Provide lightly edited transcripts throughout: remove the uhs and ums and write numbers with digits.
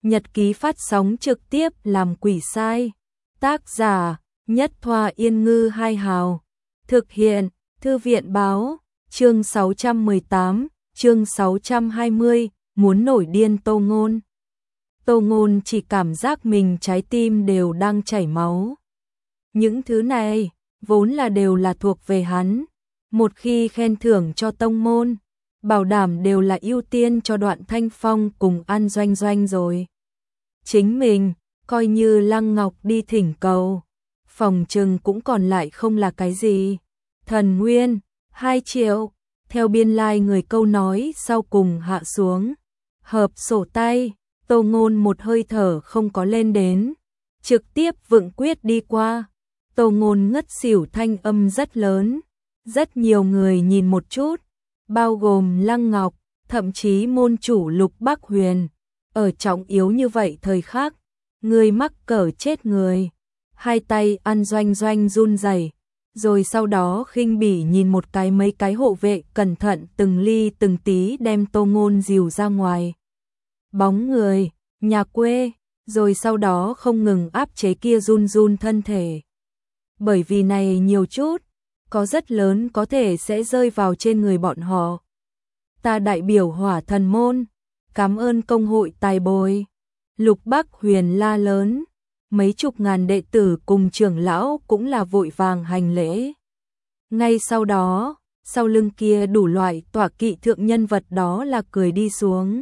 nhật ký phát sóng trực tiếp làm quỷ sai. Tác giả Nhất Thoa Yên Ngư Hai Hào. Thực hiện Thư viện Báo. Chương 618, chương 620, muốn nổi điên Tô Ngôn. Tô Ngôn chỉ cảm giác mình trái tim đều đang chảy máu. Những thứ này vốn là đều là thuộc về hắn. Một khi khen thưởng cho tông môn, bảo đảm đều là ưu tiên cho Đoạn Thanh Phong cùng An Doanh Doanh rồi. Chính mình, coi như Lăng Ngọc đi thỉnh cầu, phòng trừng cũng còn lại không là cái gì. Thần Nguyên, 2 triệu, theo biên lai người câu nói sau cùng hạ xuống. Hợp sổ tay, Tô Ngôn một hơi thở không có lên đến, trực tiếp vựng quyết đi qua. Tô Ngôn ngất xỉu thanh âm rất lớn. Rất nhiều người nhìn một chút, bao gồm Lăng Ngọc, thậm chí môn chủ Lục Bắc Huyền. Ở trọng yếu như vậy thời khắc, người mắc cỡ chết người. Hai tay An Doanh Doanh run rẩy, rồi sau đó khinh bỉ nhìn một cái mấy cái hộ vệ cẩn thận từng ly từng tí đem Tô Ngôn dìu ra ngoài. Bóng người, nhà quê, rồi sau đó không ngừng áp chế kia run run thân thể. Bởi vì này nhiều chút, có rất lớn có thể sẽ rơi vào trên người bọn họ. Ta đại biểu Hỏa Thần môn, cảm ơn công hội tài bồi. Lục Bắc Huyền la lớn, mấy chục ngàn đệ tử cùng trưởng lão cũng là vội vàng hành lễ. Ngay sau đó, sau lưng kia đủ loại tọa kỵ thượng nhân vật đó là cười đi xuống.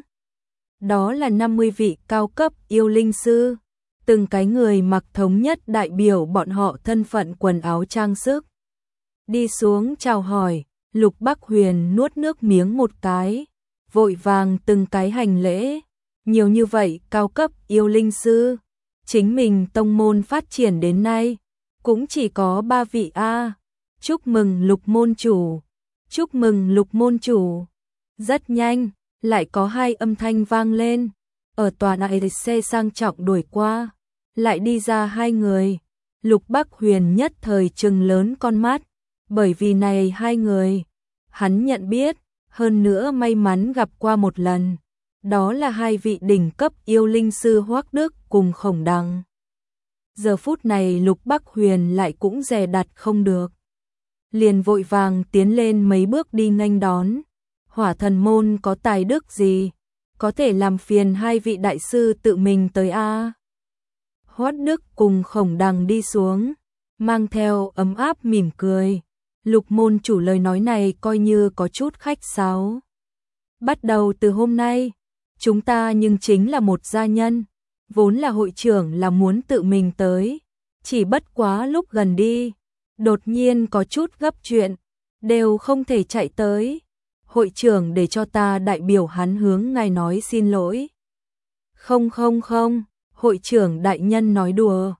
Đó là 50 vị cao cấp yêu linh sư, từng cái người mặc thống nhất đại biểu bọn họ thân phận quần áo trang sức. Đi xuống chào hỏi, Lục Bắc Huyền nuốt nước miếng một cái, vội vàng từng cái hành lễ. Nhiều như vậy cao cấp yêu linh sư, chính mình tông môn phát triển đến nay, cũng chỉ có 3 vị a. Chúc mừng Lục môn chủ, chúc mừng Lục môn chủ. Rất nhanh, lại có 2 âm thanh vang lên, ở tòa AEC sang trọng đuổi qua, lại đi ra 2 người. Lục Bắc Huyền nhất thời trừng lớn con mắt. Bởi vì này 2 người, hắn nhận biết, hơn nữa may mắn gặp qua một lần. Đó là 2 vị đỉnh cấp yêu linh sư Hoắc Đức cùng Khổng Đằng. Giờ phút này Lục Bắc Huyền lại cũng dè đặt không được. Liền vội vàng tiến lên mấy bước đi nghênh đón. Hỏa Thần môn có tài đức gì, có thể làm phiền 2 vị đại sư tự mình tới a? Hoắc Đức cùng Khổng Đằng đi xuống, mang theo ấm áp mỉm cười. Lục môn chủ lời nói này coi như có chút khách sáo. Bắt đầu từ hôm nay, chúng ta nhưng chính là một gia nhân, vốn là hội trưởng là muốn tự mình tới, chỉ bất quá lúc gần đi, đột nhiên có chút gấp chuyện, đều không thể chạy tới. Hội trưởng để cho ta đại biểu hắn hướng ngài nói xin lỗi. Không, hội trưởng đại nhân nói đùa,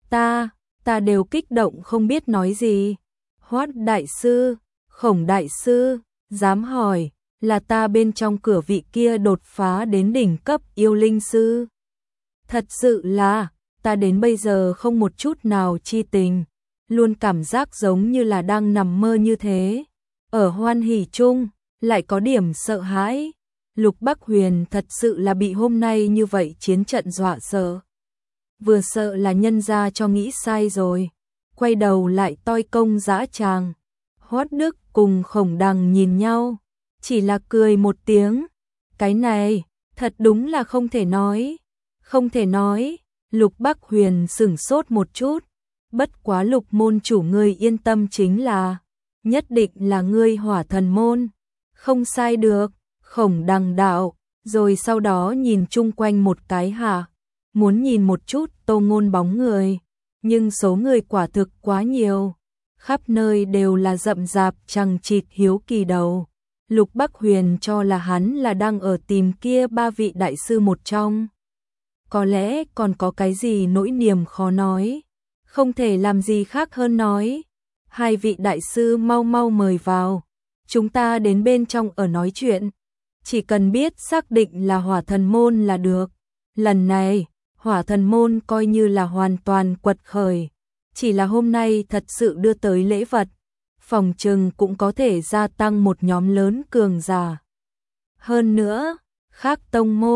ta đều kích động không biết nói gì. Hoắc đại sư, Khổng đại sư, dám hỏi, là ta bên trong cửa vị kia đột phá đến đỉnh cấp yêu linh sư. Thật sự là, ta đến bây giờ không một chút nào chi tình, luôn cảm giác giống như là đang nằm mơ như thế. Ở hoan hỉ chung, lại có điểm sợ hãi. Lục Bắc Huyền thật sự là bị hôm nay như vậy chiến trận dọa sợ. Vừa sợ là nhân ra cho nghĩ sai rồi. Quay đầu lại toi công dã tràng. Hoắc Đức cùng Khổng Đằng nhìn nhau, chỉ là cười một tiếng. Cái này, thật đúng là không thể nói. Không thể nói. Lục Bắc Huyền sửng sốt một chút. Bất quá Lục môn chủ ngươi yên tâm, chính là nhất định là ngươi Hỏa Thần môn. Không sai được. Khổng Đằng đạo, rồi sau đó nhìn chung quanh một cái hả, muốn nhìn một chút Tô Ngôn bóng người. Nhưng số người quả thực quá nhiều, khắp nơi đều là rậm rạp chằng chịt hiếu kỳ đầu. Lục Bắc Huyền cho là hắn là đang ở tìm kia 3 vị đại sư một trong. Có lẽ còn có cái gì nỗi niềm khó nói, không thể làm gì khác hơn nói. 2 vị đại sư mau mau mời vào, chúng ta đến bên trong ở nói chuyện. Chỉ cần biết xác định là Hỏa Thần môn là được. Lần này Hỏa Thần môn coi như là hoàn toàn quật khởi, chỉ là hôm nay thật sự đưa tới lễ vật, phòng trừng cũng có thể gia tăng một nhóm lớn cường giả. Hơn nữa, khác tông môn,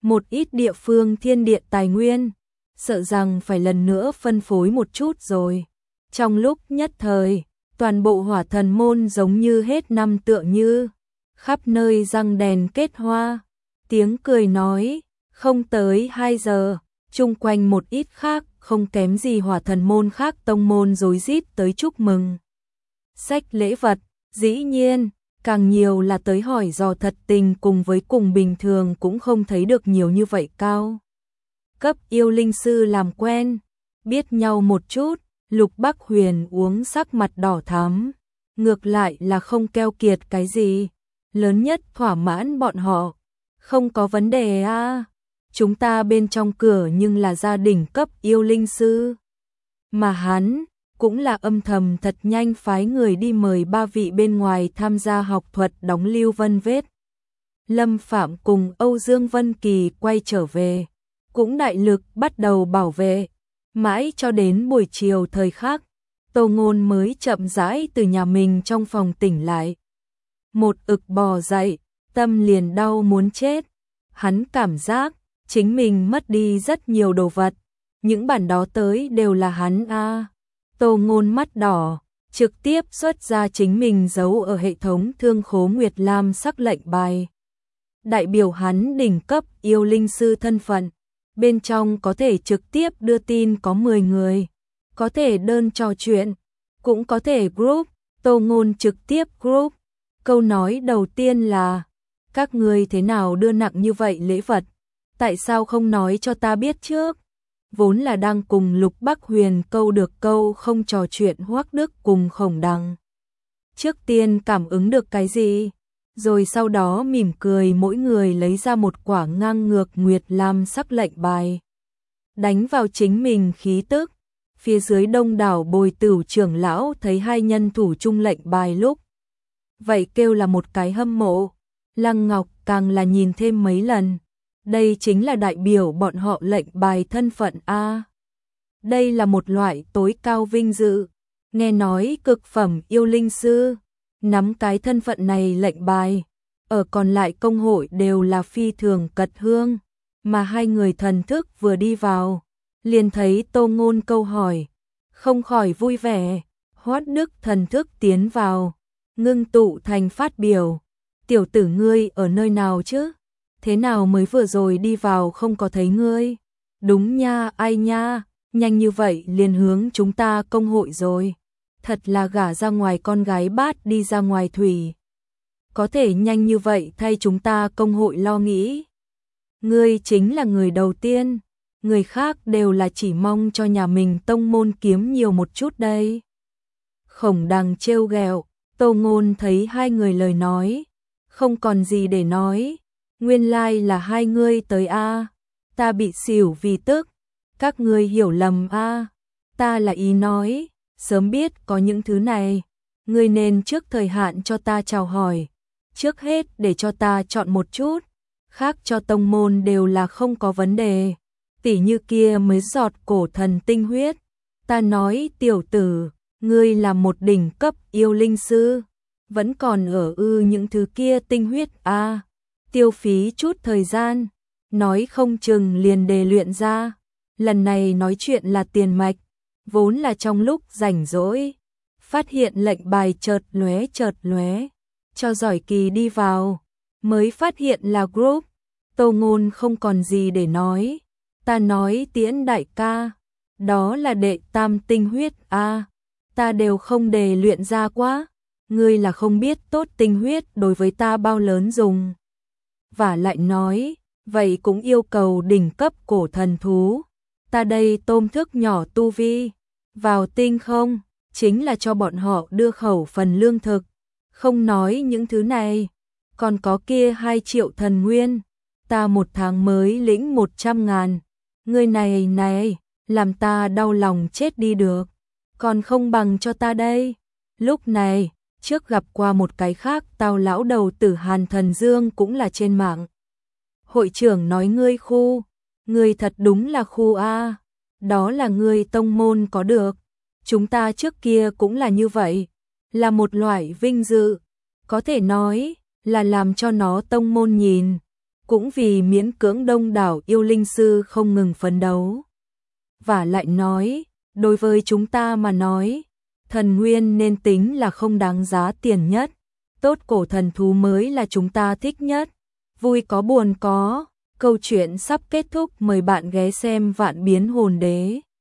một ít địa phương thiên địa tài nguyên, sợ rằng phải lần nữa phân phối một chút rồi. Trong lúc nhất thời, toàn bộ Hỏa Thần môn giống như hết năm tựa như, khắp nơi răng đèn kết hoa, tiếng cười nói, không tới 2 giờ, chung quanh một ít khác, không kém gì Hỏa Thần môn khác tông môn rối rít tới chúc mừng. Sách lễ vật, dĩ nhiên, càng nhiều là tới hỏi dò thật tình cùng bình thường cũng không thấy được nhiều như vậy cao. Cấp yêu linh sư làm quen, biết nhau một chút, Lục Bắc Huyền uống sắc mặt đỏ thắm, ngược lại là không keo kiệt cái gì, lớn nhất thỏa mãn bọn họ, không có vấn đề à, chúng ta bên trong cửa nhưng là gia đình cấp yêu linh sư. Mà hắn cũng là âm thầm thật nhanh phái người đi mời 3 vị bên ngoài tham gia học thuật đóng Lưu Vân Vết. Lâm Phạm cùng Âu Dương Vân Kỳ quay trở về, cũng đại lực bắt đầu bảo vệ, mãi cho đến buổi chiều thời khắc, Tô Ngôn mới chậm rãi từ nhà mình trong phòng tỉnh lại. Một ực bò dậy, tâm liền đau muốn chết, hắn cảm giác chính mình mất đi rất nhiều đồ vật, những bản đó tới đều là hắn a. Tô Ngôn mắt đỏ, trực tiếp xuất ra chính mình giấu ở hệ thống Thương Khố Nguyệt Lam sắc lệnh bài. Đại biểu hắn đỉnh cấp yêu linh sư thân phận, bên trong có thể trực tiếp đưa tin có 10 người, có thể đơn trò chuyện, cũng có thể group, Tô Ngôn trực tiếp group. Câu nói đầu tiên là, các người thế nào đưa nặng như vậy lễ vật, tại sao không nói cho ta biết trước? Vốn là đang cùng Lục Bắc Huyền câu được câu không trò chuyện Hoắc Đức cùng Khổng Đằng. Trước tiên cảm ứng được cái gì? Rồi sau đó mỉm cười mỗi người lấy ra một quả ngang ngược Nguyệt Lam sắc lệnh bài. Đánh vào chính mình khí tức. Phía dưới đông đảo Bồi Tửu trưởng lão thấy hai nhân thủ chung lệnh bài lúc. Vậy kêu là một cái hâm mộ. Lăng Ngọc càng là nhìn thêm mấy lần. Đây chính là đại biểu bọn họ lệnh bài thân phận A. Đây là một loại tối cao vinh dự. Nghe nói cực phẩm yêu linh sư, nắm cái thân phận này lệnh bài. Ở còn lại công hội đều là phi thường cật hương. Mà hai người thần thức vừa đi vào, liền thấy Tô Ngôn câu hỏi. Không khỏi vui vẻ, Hoắc Đức thần thức tiến vào, ngưng tụ thành phát biểu. Tiểu tử ngươi ở nơi nào chứ? Thế nào mới vừa rồi đi vào không có thấy ngươi? Đúng nha, ai nha, nhanh như vậy liền hướng chúng ta công hội rồi. Thật là gả ra ngoài con gái bát đi ra ngoài thủy. Có thể nhanh như vậy thay chúng ta công hội lo nghĩ. Ngươi chính là người đầu tiên, người khác đều là chỉ mong cho nhà mình tông môn kiếm nhiều một chút đây. Khổng Đằng trêu ghẹo, Tô Ngôn thấy hai người lời nói, không còn gì để nói. Nguyên lai là hai ngươi tới a, ta bị xỉu vì tức, các ngươi hiểu lầm a, ta là ý nói, sớm biết có những thứ này, ngươi nên trước thời hạn cho ta chào hỏi, trước hết để cho ta chọn một chút, khác cho tông môn đều là không có vấn đề, tỉ như kia mới giọt cổ thần tinh huyết, ta nói tiểu tử, ngươi là một đỉnh cấp yêu linh sư, vẫn còn ở những thứ kia tinh huyết a. Tiêu phí chút thời gian, nói không chừng liền đề luyện ra. Lần này nói chuyện là tiền mạch, vốn là trong lúc rảnh rỗi, phát hiện lệnh bài chợt lóe, cho giỏi kỳ đi vào, mới phát hiện là group. Tô Ngôn không còn gì để nói, ta nói Tiễn đại ca, đó là đệ tam tinh huyết a, ta đều không đề luyện ra quá, ngươi là không biết tốt tinh huyết đối với ta bao lớn dùng. Và lại nói, vậy cũng yêu cầu đỉnh cấp cổ thần thú. Ta đây tôm thức nhỏ tu vi, vào tinh không, chính là cho bọn họ đưa khẩu phần lương thực. Không nói những thứ này, còn có kia 2 triệu thần nguyên, ta một tháng mới lĩnh 100.000. Ngươi này, làm ta đau lòng chết đi được, còn không bằng cho ta đây. Lúc này, trước gặp qua một cái khác tao lão đầu tử Hàn Thần Dương cũng là trên mạng. Hội trưởng nói ngươi thật đúng là khu a, đó là ngươi tông môn có được, chúng ta trước kia cũng là như vậy, là một loại vinh dự, có thể nói là làm cho nó tông môn nhìn, cũng vì miễn cưỡng đông đảo yêu linh sư không ngừng phấn đấu. Và lại nói, đối với chúng ta mà nói, thần nguyên nên tính là không đáng giá tiền nhất, tốt cổ thần thú mới là chúng ta thích nhất. Vui có buồn có, câu chuyện sắp kết thúc, mời bạn ghé xem Vạn Biến Hồn Đế.